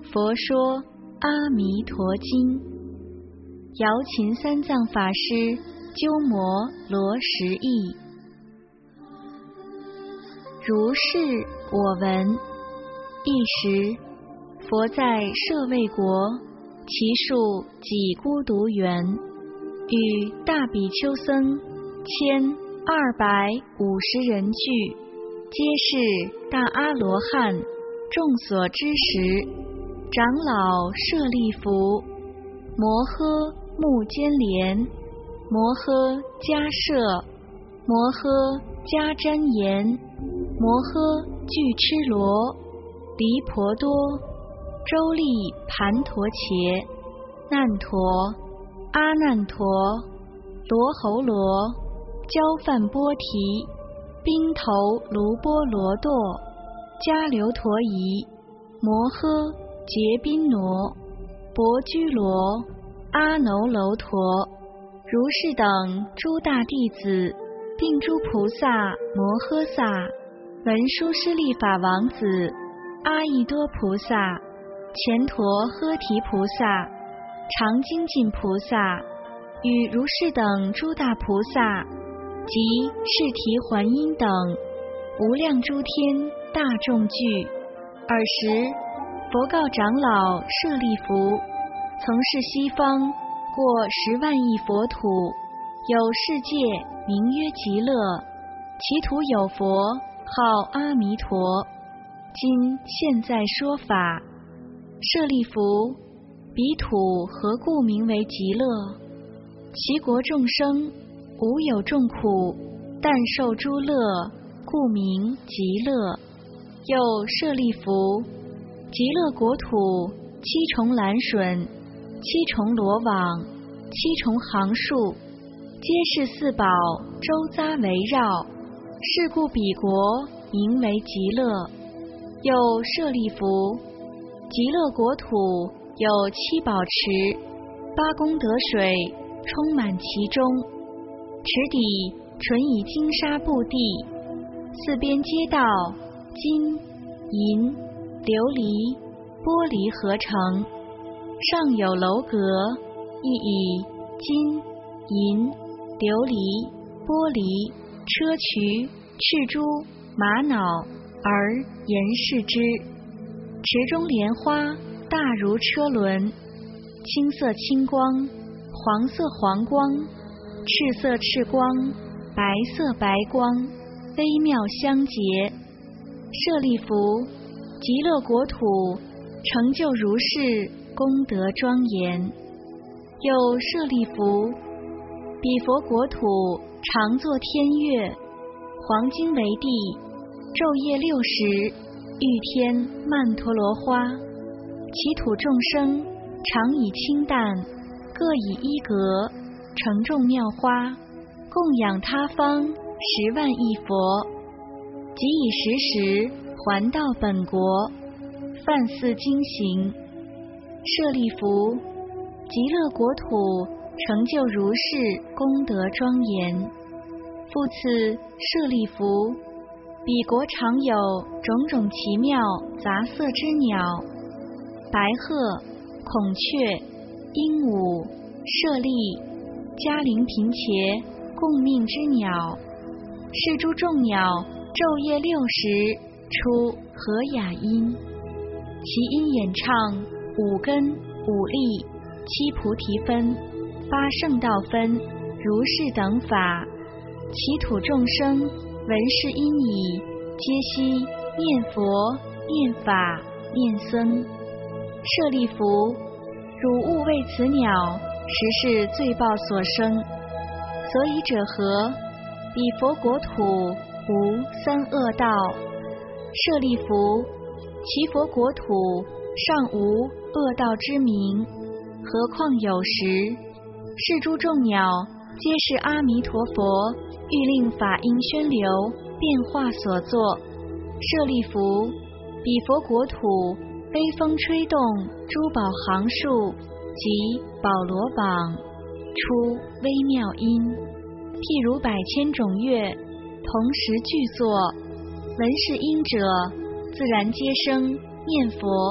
佛说阿弥陀经，瑶琴三藏法师鸠摩罗什译。如是我闻。一时，佛在舍卫国，其数几孤独园，与大比丘僧1250人聚，皆是大阿罗汉，众所知识。长老舍利弗、摩诃目犍连、摩诃迦摄、摩诃迦旃延、摩诃俱絺罗、离婆多、周利盘陀伽、难陀、阿难陀、罗侯罗、交梵波提、宾头卢波罗堕、迦留陀夷、摩诃结宾挪、薄居罗、阿耨楼陀，如是等诸大弟子，并诸菩萨摩诃萨、文殊师利法王子、阿逸多菩萨、乾陀诃提菩萨、常精进菩萨，与如是等诸大菩萨及释提桓因等无量诸天大众聚。尔时，佛告长老舍利弗：从是西方过10万亿佛土，有世界名曰极乐，其土有佛号阿弥陀。今现在说法。舍利弗，彼土何故名为极乐？其国众生无有众苦，但受诸乐，故名极乐。又舍利弗，极乐国土7重栏楯，7重罗网，7重行树，皆是四宝周匝围绕，是故彼国名为极乐。又舍利弗，极乐国土有7宝池，8功德水充满其中，池底纯以金沙布地，四边街道金银琉璃玻璃合成，上有楼阁，亦以金银琉璃玻璃砗磲赤珠玛瑙而严饰之。池中莲花大如车轮，青色青光，黄色黄光，赤色赤光，白色白光，微妙相结。舍利弗，极乐国土成就如是功德庄严。又舍利弗，彼佛国土常作天乐，黄金为地，昼夜60欲天曼陀罗花，其土众生常以清淡，各以1格，承众妙花，供养他方10万亿佛，即以时时还到本国，犯似经行。舍利弗，极乐国土成就如是功德庄严。复次，舍利弗，彼国常有种种奇妙杂色之鸟，白鹤、孔雀、鹦鹉、舍利、迦陵频伽共命之鸟，是诸众鸟昼夜60出和雅音，其音演唱5根5力7菩提分8圣道分，如是等法。其土众生闻是音已，皆悉念佛念法念僧。舍利弗，汝勿为此鸟实是罪报所生。所以者何？彼佛国土无3恶道。舍利弗，其佛国土尚无恶道之名，何况有时？是诸众鸟皆是阿弥陀佛欲令法音宣流变化所作。舍利弗，彼佛国土微风吹动诸宝行树及宝罗网，出微妙音，譬如100千种乐同时具作，闻是音者自然皆生念佛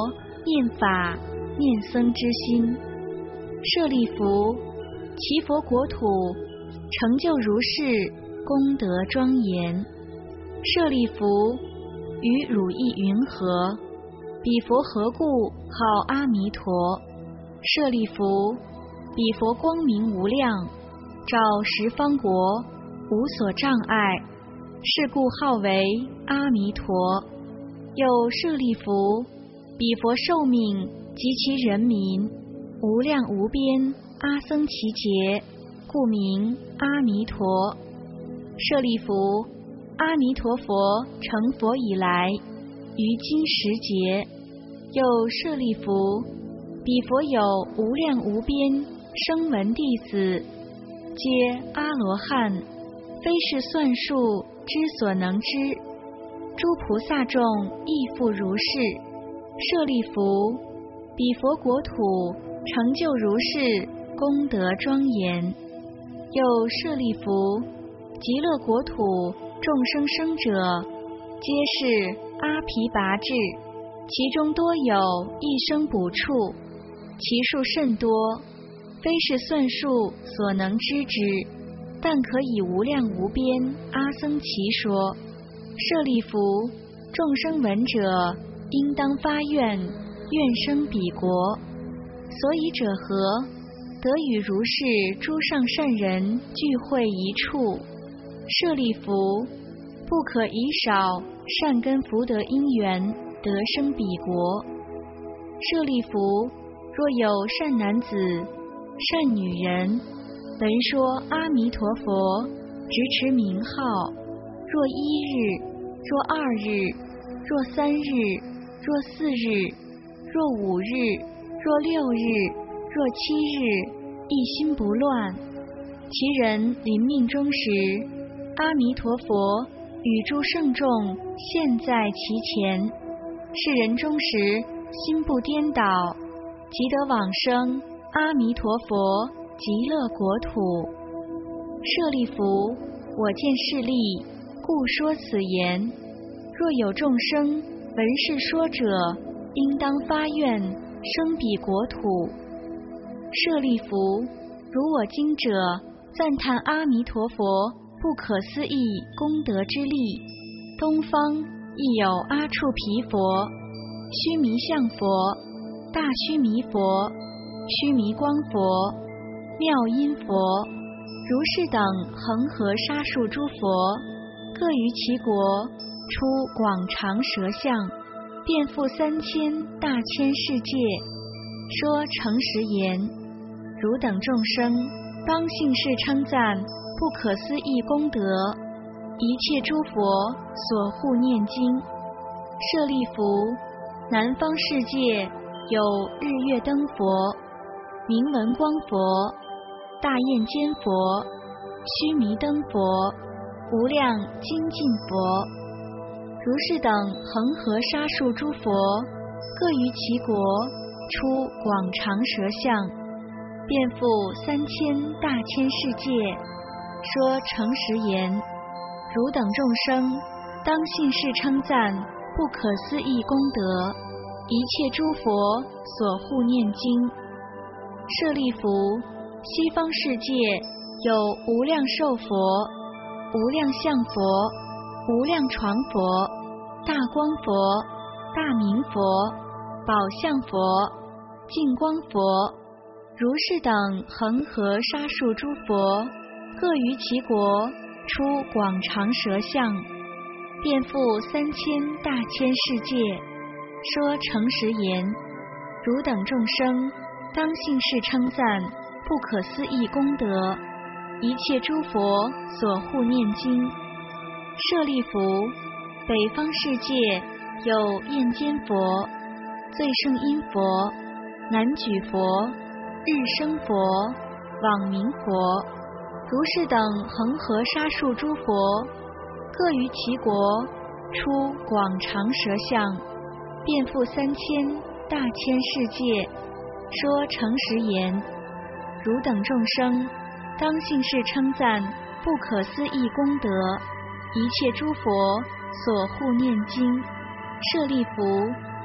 念法念僧之心。舍利弗，其佛国土成就如是功德庄严。舍利弗，于汝意云何？彼佛何故号阿弥陀？舍利弗，彼佛光明无量，照十方国，无所障碍，是故号为阿弥陀。又舍利弗，彼佛寿命及其人民无量无边，阿僧祇劫，故名阿弥陀。舍利弗，阿弥陀佛成佛以来，于今时节。又舍利弗，彼佛有无量无边声闻弟子，皆阿罗汉，非是算数之所能知。诸菩萨众亦复如是。舍利弗，彼佛国土成就如是功德庄严。又舍利弗，极乐国土众生生者，皆是阿毗跋致，其中多有一生补处，其数甚多，非是算数所能知之，但可以无量无边阿僧祇说。舍利弗，众生闻者，应当发愿，愿生彼国。所以者何？得与如是诸上善人聚会一处。舍利弗，不可以少善根福德因缘得生彼国。舍利弗，若有善男子、善女人，闻说阿弥陀佛，直持名号，若1日，若2日，若3日，若4日，若5日，若6日，若7日，一心不乱，其人临命终时，阿弥陀佛与诸圣众现在其前，是人终时心不颠倒，即得往生阿弥陀佛极乐国土。舍利弗，我见是例，故说此言。若有众生闻是说者，应当发愿生彼国土。舍利弗，如我今者赞叹阿弥陀佛不可思议功德之力，东方亦有阿处毗佛、须弥相佛、大须弥佛、须弥光佛、妙音佛，如是等恒河沙数诸佛，各于其国出广长舌相，遍覆3000大千世界，说诚实言。汝等众生当信是称赞不可思议功德，一切诸佛所护念经。舍利弗，南方世界有日月灯佛、明文光佛、大焰肩佛、须弥灯佛、无量精进佛，如是等恒河沙数诸佛，各于其国出广长舌相，遍覆3000大千世界，说诚实言。汝等众生当信是称赞不可思议功德，一切诸佛所护念经。舍利弗，西方世界有无量寿佛、无量相佛、无量床佛、大光佛、大明佛、宝相佛、净光佛，如是等恒河沙数诸佛，各于其国出广长舌相，遍覆3000大千世界，说诚实言。汝等众生当信是称赞不可思议功德，一切诸佛所护念经。舍利弗，北方世界有焰肩佛、最胜音佛、南举佛、日生佛、网明佛，如是等恒河沙数诸佛，各于其国出广长舌相，遍覆3000大千世界，说诚实言。汝等众生当信是称赞不可思议功德，一切诸佛所护念经。舍利弗，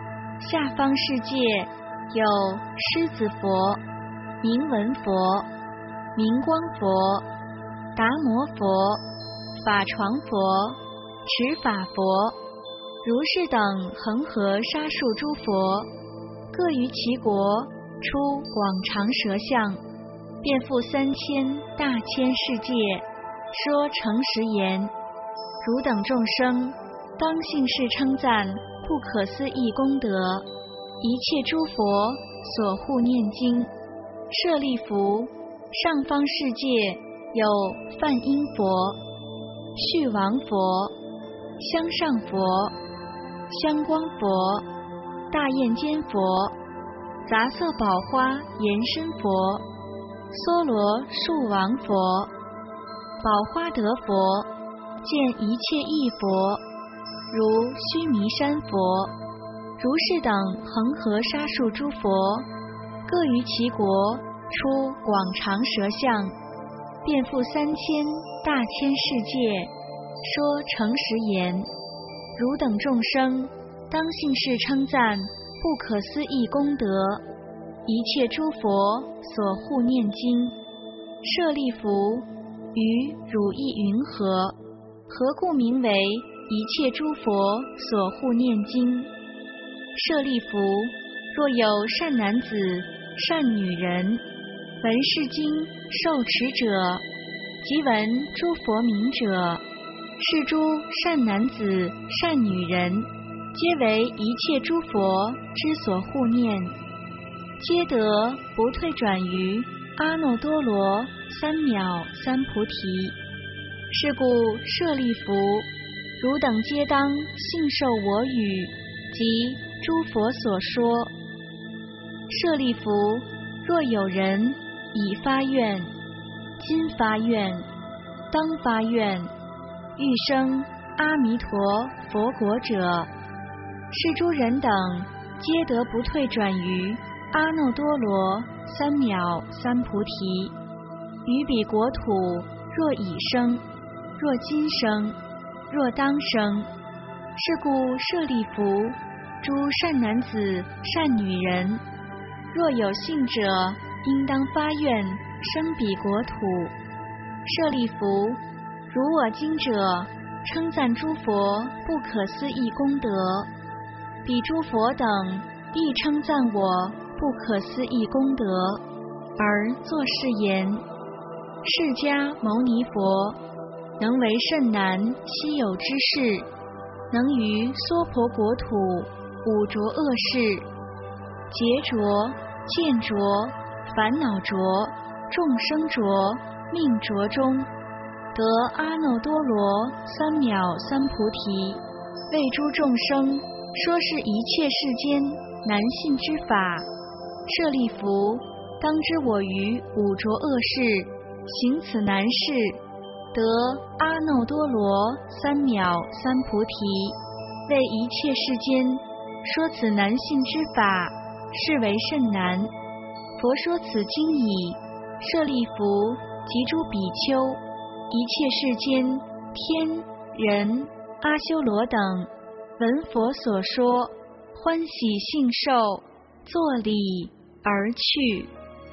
下方世界有狮子佛、明文佛、明光佛、达摩佛、法床佛、持法佛、如是等恒河沙数诸佛，各于其国出广长舌相，遍覆3000大千世界，说诚实言：汝等众生，当信是称赞不可思议功德，一切诸佛所护念经。舍利弗，上方世界有梵音佛、续王佛、香上佛、香光佛、大焰肩佛、杂色宝花延伸佛、梭罗树王佛、宝花德佛，见一切异佛，如须弥山佛，如是等恒河沙数诸佛，各于其国出广长舌相，遍覆3000大千世界，说诚实言：汝等众生，当信是称赞不可思议功德，一切诸佛所护念经。舍利弗，于汝意云何？何故名为一切诸佛所护念经？舍利弗，若有善男子、善女人，闻是经受持者，即闻诸佛名者，是诸善男子、善女人，皆为一切诸佛之所护念，皆得不退转于阿耨多罗三藐三菩提。是故舍利弗，汝等皆当信受我语及诸佛所说。舍利弗，若有人已发愿、今发愿、当发愿，欲生阿弥陀佛国者，是诸人等皆得不退转于阿耨多罗三藐三菩提。于彼国土，若已生，若今生，若当生。是故舍利弗，诸善男子、善女人，若有信者，应当发愿生彼国土。舍利弗，如我今者称赞诸佛不可思议功德，彼诸佛等亦称赞我不可思议功德，而作是言：释迦牟尼佛能为甚难稀有之事，能于娑婆国土五浊恶世、劫浊、见浊、烦恼浊、众生浊、命浊中，得阿耨多罗三藐三菩提，为诸众生说是一切世间难信之法。舍利弗，当知我于五浊恶世行此难事，得阿耨多罗三藐三菩提，为一切世间说此难信之法，是为甚难。佛说此经已，舍利弗及诸比丘，一切世间天人阿修罗等，闻佛所说，欢喜信受，作礼而去。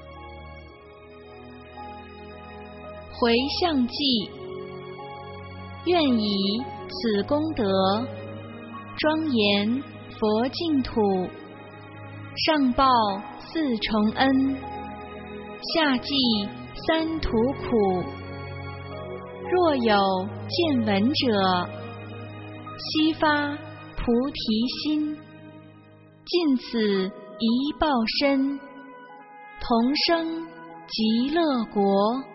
回向偈：愿以此功德，庄严佛净土，上报四重恩，下济三途苦。若有见闻者，悉发菩提心，尽此一报身，同生极乐国。